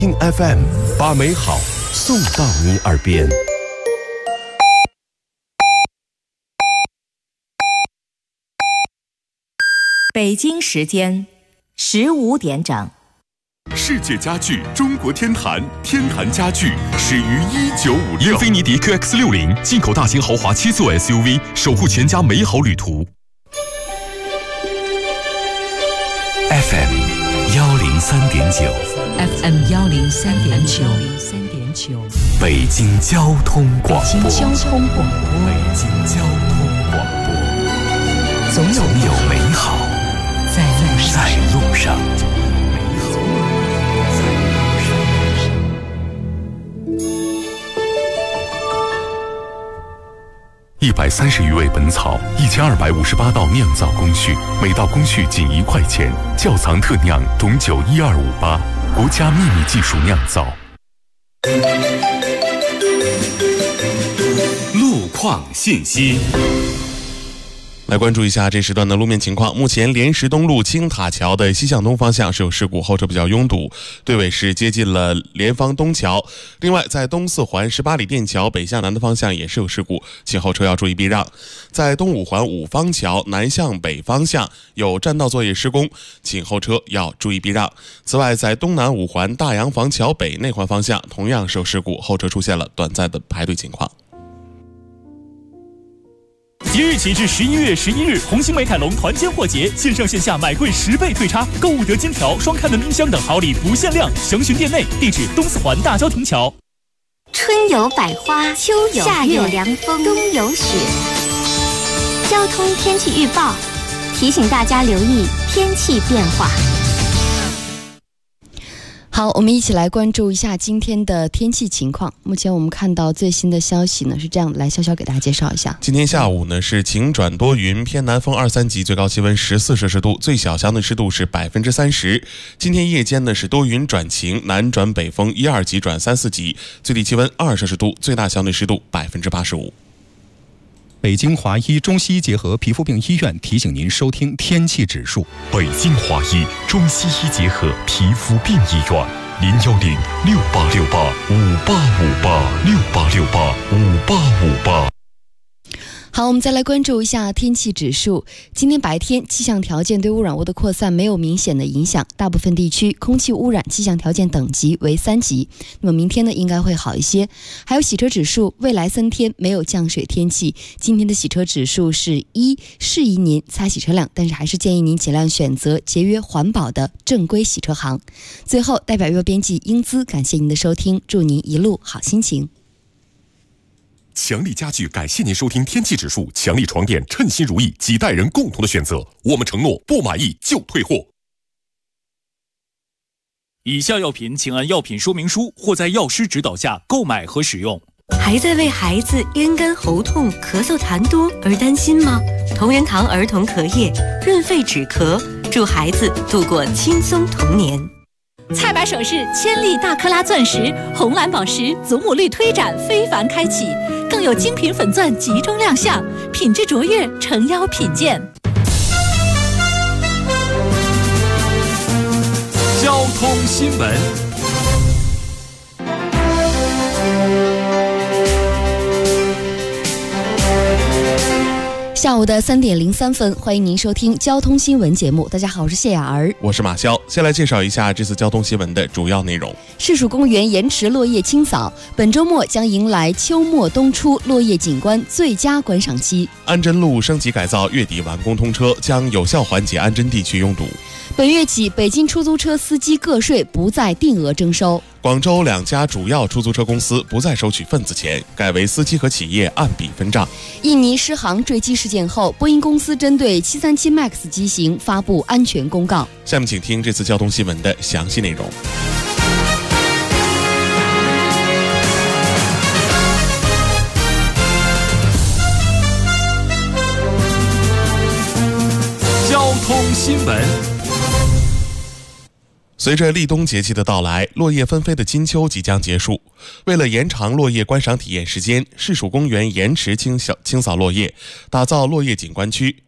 听 FM， 把美好送到你耳边。 北京时间15点整。 世界家具中国天坛，天坛家具始于1956。 英菲尼迪 QX60 进口大型豪华7座 SUV， 守护全家美好旅途。 FM 103.9 FM 103.9， 北京交通广播。 北京交通广播。总有美好在路上。 130余味本草，1258道酿造工序，每道工序仅1块钱。窖藏特酿董酒12588，国家秘密技术酿造。路况信息。来关注一下这时段的路面情况。目前莲石东路青塔桥的西向东方向是有事故，后车比较拥堵，队尾是接近了莲芳东桥。另外在东四环18里店桥北向南的方向也是有事故，请后车要注意避让。在东五环五方桥南向北方向有占道作业施工，请后车要注意避让。此外在东南五环大洋房桥北内环方向同样受事故，后车出现了短暂的排队情况。 即日起至11月11日，红星美凯龙团坚货节，线上线下买贵10倍退差，购物得金条、双开门冰箱等好礼不限量，详询店内。地址东四环大郊亭桥。 春有百花，秋有夏有凉风，冬有雪。交通天气预报提醒大家留意天气变化。 好，我们一起来关注一下今天的天气情况。目前我们看到最新的消息呢是这样，来潇潇给大家介绍一下。 今天下午呢是晴转多云，偏南风2、3级，最高气温14摄氏度，最小相对湿度是30%。今天夜间呢是多云转晴，南转北风1、2级转3、4级，最低气温2摄氏度，最大相对湿度85%。 北京华医中西医结合皮肤病医院提醒您收听天气指数。 北京华医中西医结合皮肤病医院，0106868585858，68685858。 好，我们再来关注一下天气指数。今天白天气象条件对污染物的扩散没有明显的影响，大部分地区空气污染气象条件等级为3级。那么明天呢应该会好一些。还有洗车指数，未来3天没有降水天气，今天的洗车指数是1，适宜您擦洗车辆，但是还是建议您尽量选择节约环保的正规洗车行。最后，代表阅编辑英姿感谢您的收听，祝您一路好心情。 强力家具感谢您收听天气指数，强力床垫称心如意，几代人共同的选择，我们承诺不满意就退货。 以下药品请按药品说明书或在药师指导下购买和使用。 还在为孩子咽干喉痛、咳嗽痰多而担心吗？同仁堂儿童咳液润肺止咳，助孩子度过轻松童年。 菜百首饰千粒大克拉钻石、红蓝宝石祖母绿推展非凡开启，更有精品粉钻集中亮相，品质卓越，诚邀品鉴。 交通新闻。 下午的3点03分，欢迎您收听交通新闻节目。大家好，我是谢雅儿， 我是马潇。先来介绍一下这次交通新闻的主要内容。 市属公园延迟落叶清扫，本周末将迎来秋末冬初落叶景观最佳观赏期。 安贞路升级改造月底完工通车，将有效缓解安贞地区拥堵。 本月起，北京出租车司机个税不再定额征收。 广州2家主要出租车公司不再收取份子钱，改为司机和企业按笔分账。 印尼狮航坠机事件后，波音公司针对737 MAX 机型发布安全公告。 下面请听这次交通新闻的详细内容。 交通新闻。 随着立冬节气的到来，落叶纷飞的金秋即将结束。为了延长落叶观赏体验时间，市属公园延迟清扫落叶，打造落叶景观区。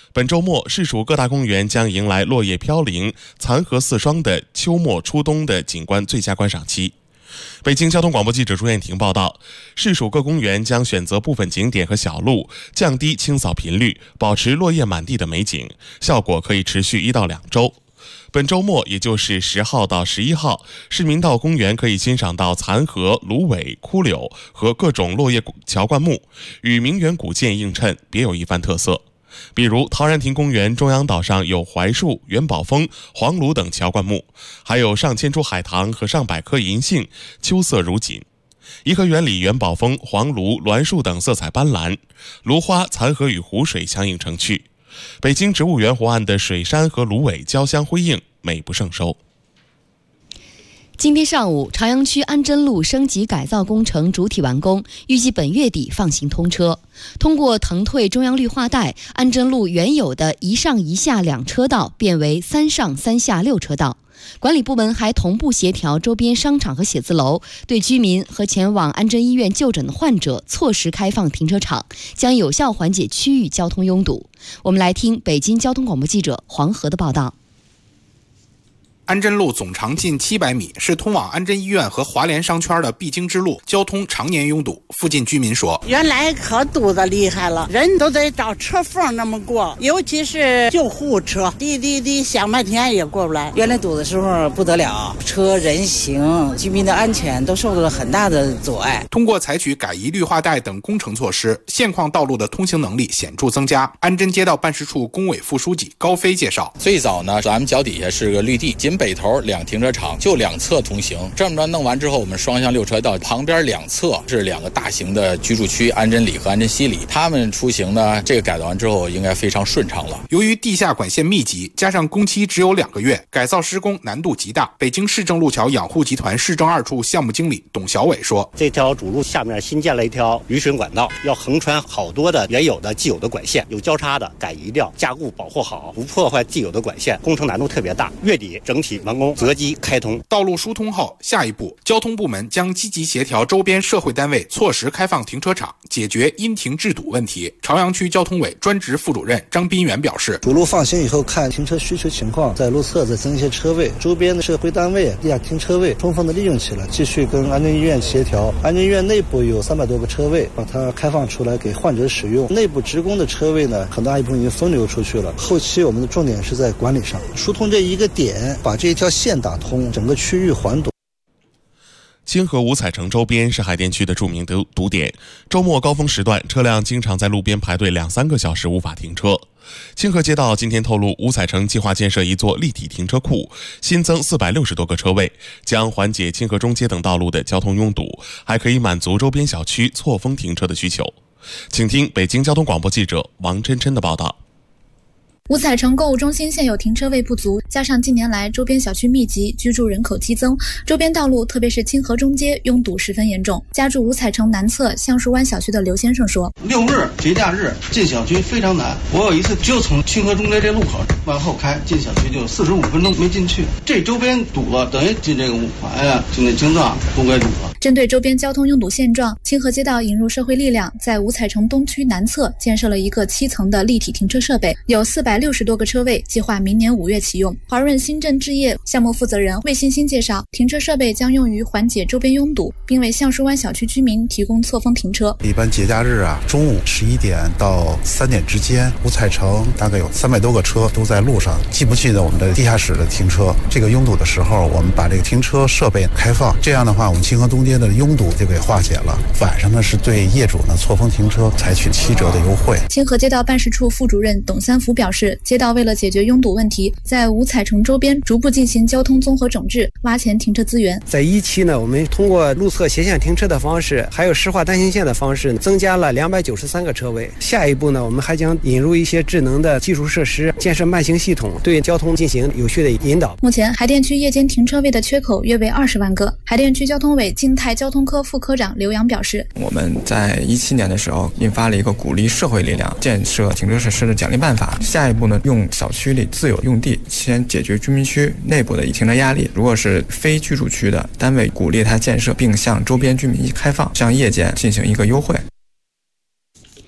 本周末，市属各大公园将迎来落叶飘零、残荷四霜的秋末初冬的景观最佳观赏期。北京交通广播记者朱艳婷报道，市属各公园将选择部分景点和小路，降低清扫频率，保持落叶满地的美景，效果可以持续1到2周。本周末，也就是10号到11号，市民到公园可以欣赏到残荷、芦苇、枯柳和各种落叶乔灌木，与名园古建映衬，别有一番特色。比如陶然亭公园中央岛上有槐树、元宝枫、黄芦等乔灌木，还有上千株海棠和上百棵银杏，秋色如锦。颐和园里元宝枫、黄芦、栾树等色彩斑斓，芦花、残荷与湖水相映成趣。北京植物园湖岸的水杉和芦苇交相辉映，美不胜收。 今天上午，朝阳区安贞路升级改造工程主体完工，预计本月底放行通车。通过腾退中央绿化带，安贞路原有的1上1下2车道变为3上3下6车道。管理部门还同步协调周边商场和写字楼，对居民和前往安贞医院就诊的患者错时开放停车场，将有效缓解区域交通拥堵。我们来听北京交通广播记者黄河的报道。 安贞路总长近700米，是通往安贞医院和华联商圈的必经之路，交通常年拥堵。附近居民说， 原来可堵得厉害了，人都得找车缝那么过，尤其是救护车，滴响半天也过不来。 原来堵的时候不得了，车人行，居民的安全都受到了很大的阻碍。 通过采取改移绿化带等工程措施，现况道路的通行能力显著增加。安贞街道办事处工委副书记高飞介绍， 最早呢，咱们脚底下是个绿地，仅北头2停车场，就2侧通行。这么着弄完之后，我们双向6车道旁边2侧是2个大型的居住区，安贞里和安贞西里。他们出行呢，这个改造完之后应该非常顺畅了。 由于地下管线密集，加上工期只有2个月，改造施工难度极大。北京市政路桥养护集团市政2处项目经理董小伟说， 这条主路下面新建了一条雨水管道，要横穿好多的原有的既有的管线，有交叉的改移掉，加固保护好，不破坏既有的管线，工程难度特别大。月底整体完工，择机开通。 道路疏通后，下一步交通部门将积极协调周边社会单位错时开放停车场，解决因停制堵问题。朝阳区交通委专职副主任张斌元表示， 主路放行以后，看停车需求情况，在路侧再增一些车位，周边的社会单位地下停车位充分的利用起来，继续跟安贞医院协调。安贞医院内部有300多个车位，把它开放出来给患者使用。内部职工的车位呢，很大一部分已经分流出去了。后期我们的重点是在管理上，疏通这一个点，把这一条线打通，整个区域缓堵。 清河五彩城周边是海淀区的著名堵点，周末高峰时段，车辆经常在路边排队2-3个小时无法停车。清河街道今天透露，五彩城计划建设一座立体停车库，新增460多个车位，将缓解清河中街等道路的交通拥堵，还可以满足周边小区错峰停车的需求。请听北京交通广播记者王琛琛的报道。 五彩城购物中心现有停车位不足，加上近年来周边小区密集，居住人口激增，周边道路特别是清河中街拥堵十分严重。家住五彩城南侧橡树湾小区的刘先生说 ：6日节假日进小区非常难，我有一次就从清河中街这路口往后开进小区就45分钟没进去，这周边堵了，等于进这个五环呀，进那京藏都该堵了。 针对周边交通拥堵现状，清河街道引入社会力量，在五彩城东区南侧建设了一个7层的立体停车设备，有460多个车位，计划明年5月启用。华润新镇置业项目负责人魏欣欣介绍，停车设备将用于缓解周边拥堵，并为橡树湾小区居民提供错峰停车。 一般节假日中午11点到3点之间，五彩城大概有300多个车都在路上，进不去的我们的地下室的停车。这个拥堵的时候，我们把这个停车设备开放，这样的话，我们清河东街的拥堵就给化解了。晚上呢，是对业主呢错峰停车采取7折的优惠。 清河街道办事处副主任董三福表示，街道为了解决拥堵问题，在五彩城周边逐步进行交通综合整治，挖潜停车资源。 在1期呢，我们通过路侧斜线停车的方式，还有实化单行线的方式，增加了293个车位。下一步呢，我们还将引入一些智能的基础设施，建设慢行系统，对交通进行有序的引导。 目前海淀区夜间停车位的缺口约为20万个。海淀区交通委静态交通科副科长刘洋表示， 我们在17年的时候印发了一个鼓励社会力量建设停车设施的奖励办法，下一步呢，用小区里自有用地先解决居民区内部的停车压力，如果是非居住区的单位，鼓励它建设，并向周边居民开放，向夜间进行一个优惠。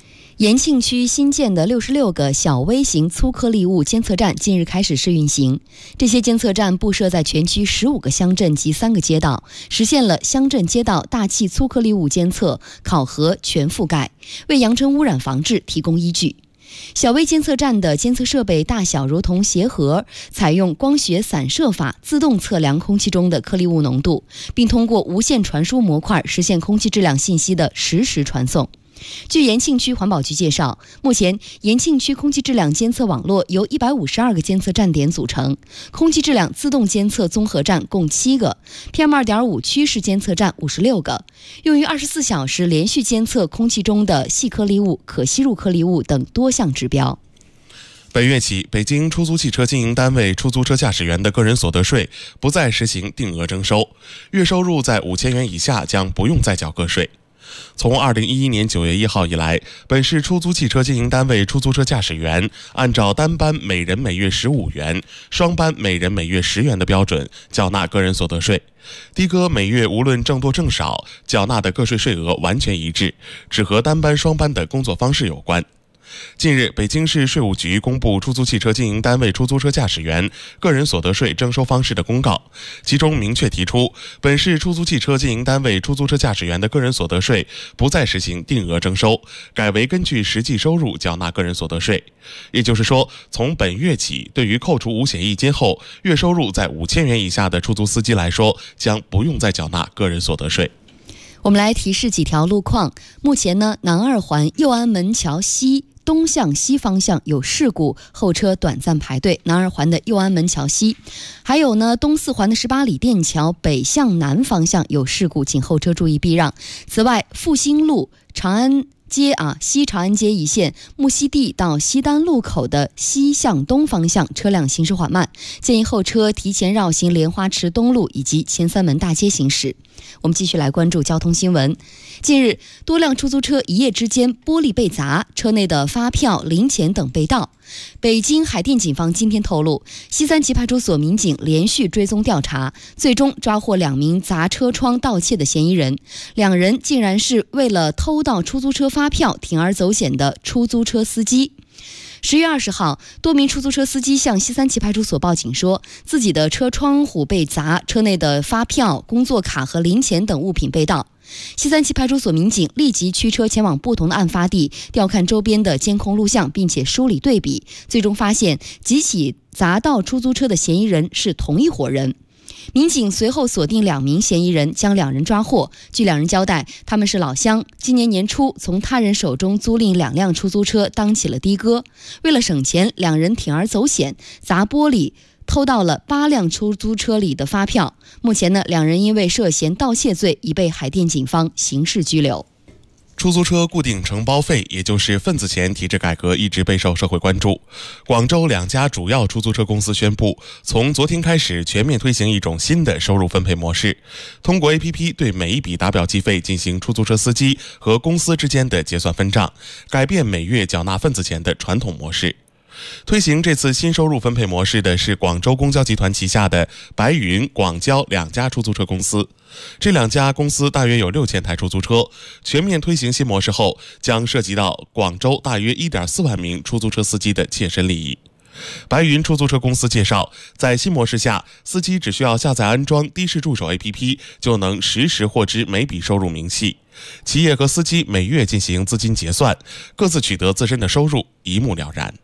延庆区新建的66个小微型粗颗粒物监测站近日开始试运行。这些监测站布设在全区15个乡镇及3个街道，实现了乡镇街道大气粗颗粒物监测考核全覆盖，为扬尘污染防治提供依据。小微监测站的监测设备大小如同鞋盒，采用光学散射法自动测量空气中的颗粒物浓度，并通过无线传输模块实现空气质量信息的实时传送。据延庆区环保局介绍，目前延庆区空气质量监测网络由152个监测站点组成，空气质量自动监测综合站共7个， PM2.5 趋势监测站56个，用于24小时连续监测空气中的细颗粒物、可吸入颗粒物等多项指标。 本月起，北京出租汽车经营单位出租车驾驶员的个人所得税不再实行定额征收，月收入在5000元以下将不用再缴个税。从2011年9月1号以来，本市出租汽车经营单位出租车驾驶员按照单班每人每月15元、双班每人每月10元的标准缴纳个人所得税，的哥每月无论挣多挣少，缴纳的个税税额完全一致，只和单班双班的工作方式有关。近日，北京市税务局公布出租汽车经营单位出租车驾驶员个人所得税征收方式的公告，其中明确提出，本市出租汽车经营单位出租车驾驶员的个人所得税不再实行定额征收，改为根据实际收入缴纳个人所得税。也就是说，从本月起，对于扣除五险一金后月收入在5000元以下的出租司机来说，将不用再缴纳个人所得税。 我们来提示几条路况。目前呢，南二环右安门桥西东向西方向有事故，后车短暂排队，南二环的右安门桥西。还有呢，东四环的18里店桥北向南方向有事故，请后车注意避让。此外，复兴路长安街西长安街一线木樨地到西单路口的西向东方向车辆行驶缓慢，建议后车提前绕行莲花池东路以及前三门大街行驶。我们继续来关注交通新闻。近日，多辆出租车一夜之间玻璃被砸，车内的发票、零钱等被盗。北京海淀警方今天透露，西三旗派出所民警连续追踪调查，最终抓获2名砸车窗盗窃的嫌疑人，2人竟然是为了偷盗出租车发票铤而走险的出租车司机。10月20号，多名出租车司机向西三旗派出所报警说，自己的车窗户被砸，车内的发票、工作卡和零钱等物品被盗。西三旗派出所民警立即驱车前往不同的案发地，调看周边的监控录像，并且梳理对比，最终发现几起砸盗出租车的嫌疑人是同一伙人。民警随后锁定2名嫌疑人，将2人抓获。据2人交代，他们是老乡，今年年初从他人手中租赁2辆出租车，当起了的哥。为了省钱，2人铤而走险，砸玻璃偷到了8辆出租车里的发票。目前呢，2人因为涉嫌盗窃罪已被海淀警方刑事拘留。 出租车固定承包费，也就是份子钱体制改革一直备受社会关注。广州2家主要出租车公司宣布，从昨天开始全面推行一种新的收入分配模式，通过 APP 对每一笔打表计费进行出租车司机和公司之间的结算分账，改变每月缴纳份子钱的传统模式。推行这次新收入分配模式的是广州公交集团旗下的白云、广交2家出租车公司。这2家公司大约有6000台出租车，全面推行新模式后，将涉及到广州大约1.4万名出租车司机的切身利益。白云出租车公司介绍，在新模式下，司机只需要下载安装的士助手 APP， 就能实时获知每笔收入明细。企业和司机每月进行资金结算，各自取得自身的收入，一目了然。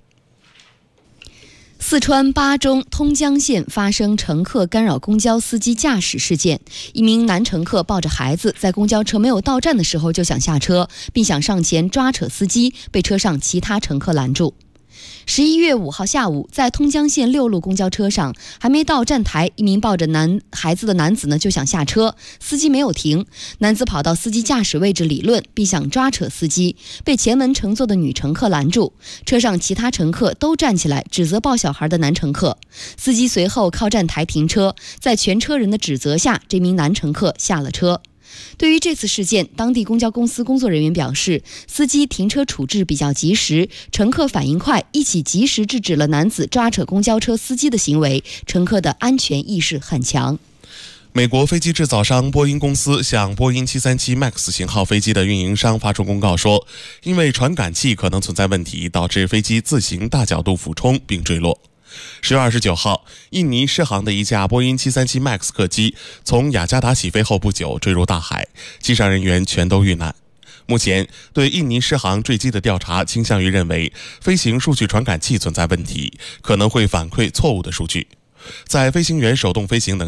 四川巴中通江县发生乘客干扰公交司机驾驶事件，一名男乘客抱着孩子在公交车没有到站的时候就想下车，并想上前抓扯司机，被车上其他乘客拦住。11月5号下午，在通江县6路公交车上，还没到站台，一名抱着孩子的男子呢就想下车，司机没有停，男子跑到司机驾驶位置理论，并想抓扯司机，被前门乘坐的女乘客拦住。车上其他乘客都站起来指责抱小孩的男乘客，司机随后靠站台停车，在全车人的指责下，这名男乘客下了车。对于这次事件，当地公交公司工作人员表示，司机停车处置比较及时，乘客反应快，一起及时制止了男子抓扯公交车司机的行为，乘客的安全意识很强。 美国飞机制造商波音公司向波音737 MAX 型号飞机的运营商发出公告说，因为传感器可能存在问题，导致飞机自行大角度俯冲并坠落。10月29号，印尼狮航的一架波音737 MAX 客机从雅加达起飞后不久坠入大海，机上人员全都遇难。目前对印尼狮航坠机的调查倾向于认为飞行数据传感器存在问题，可能会反馈错误的数据。在飞行员手动飞行等